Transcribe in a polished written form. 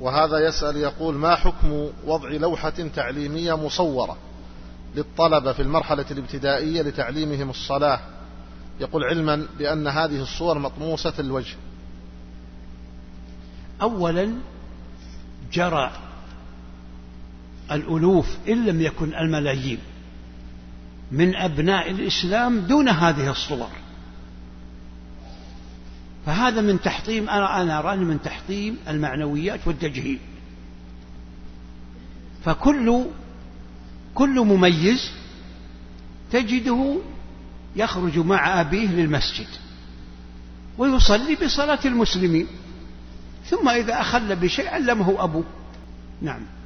وهذا يسأل يقول: ما حكم وضع لوحة تعليمية مصورة للطلبة في المرحلة الابتدائية لتعليمهم الصلاة؟ يقول: علما بأن هذه الصور مطموسة الوجه. أولا، جرى الألوف إن لم يكن الملايين من أبناء الإسلام دون هذه الصور، فهذا من تحطيم، أنا أرى من تحطيم المعنويات والتجهيل. فكل مميز تجده يخرج مع أبيه للمسجد ويصلي بصلاة المسلمين، ثم إذا أخل بشيء علمه أبوه. نعم.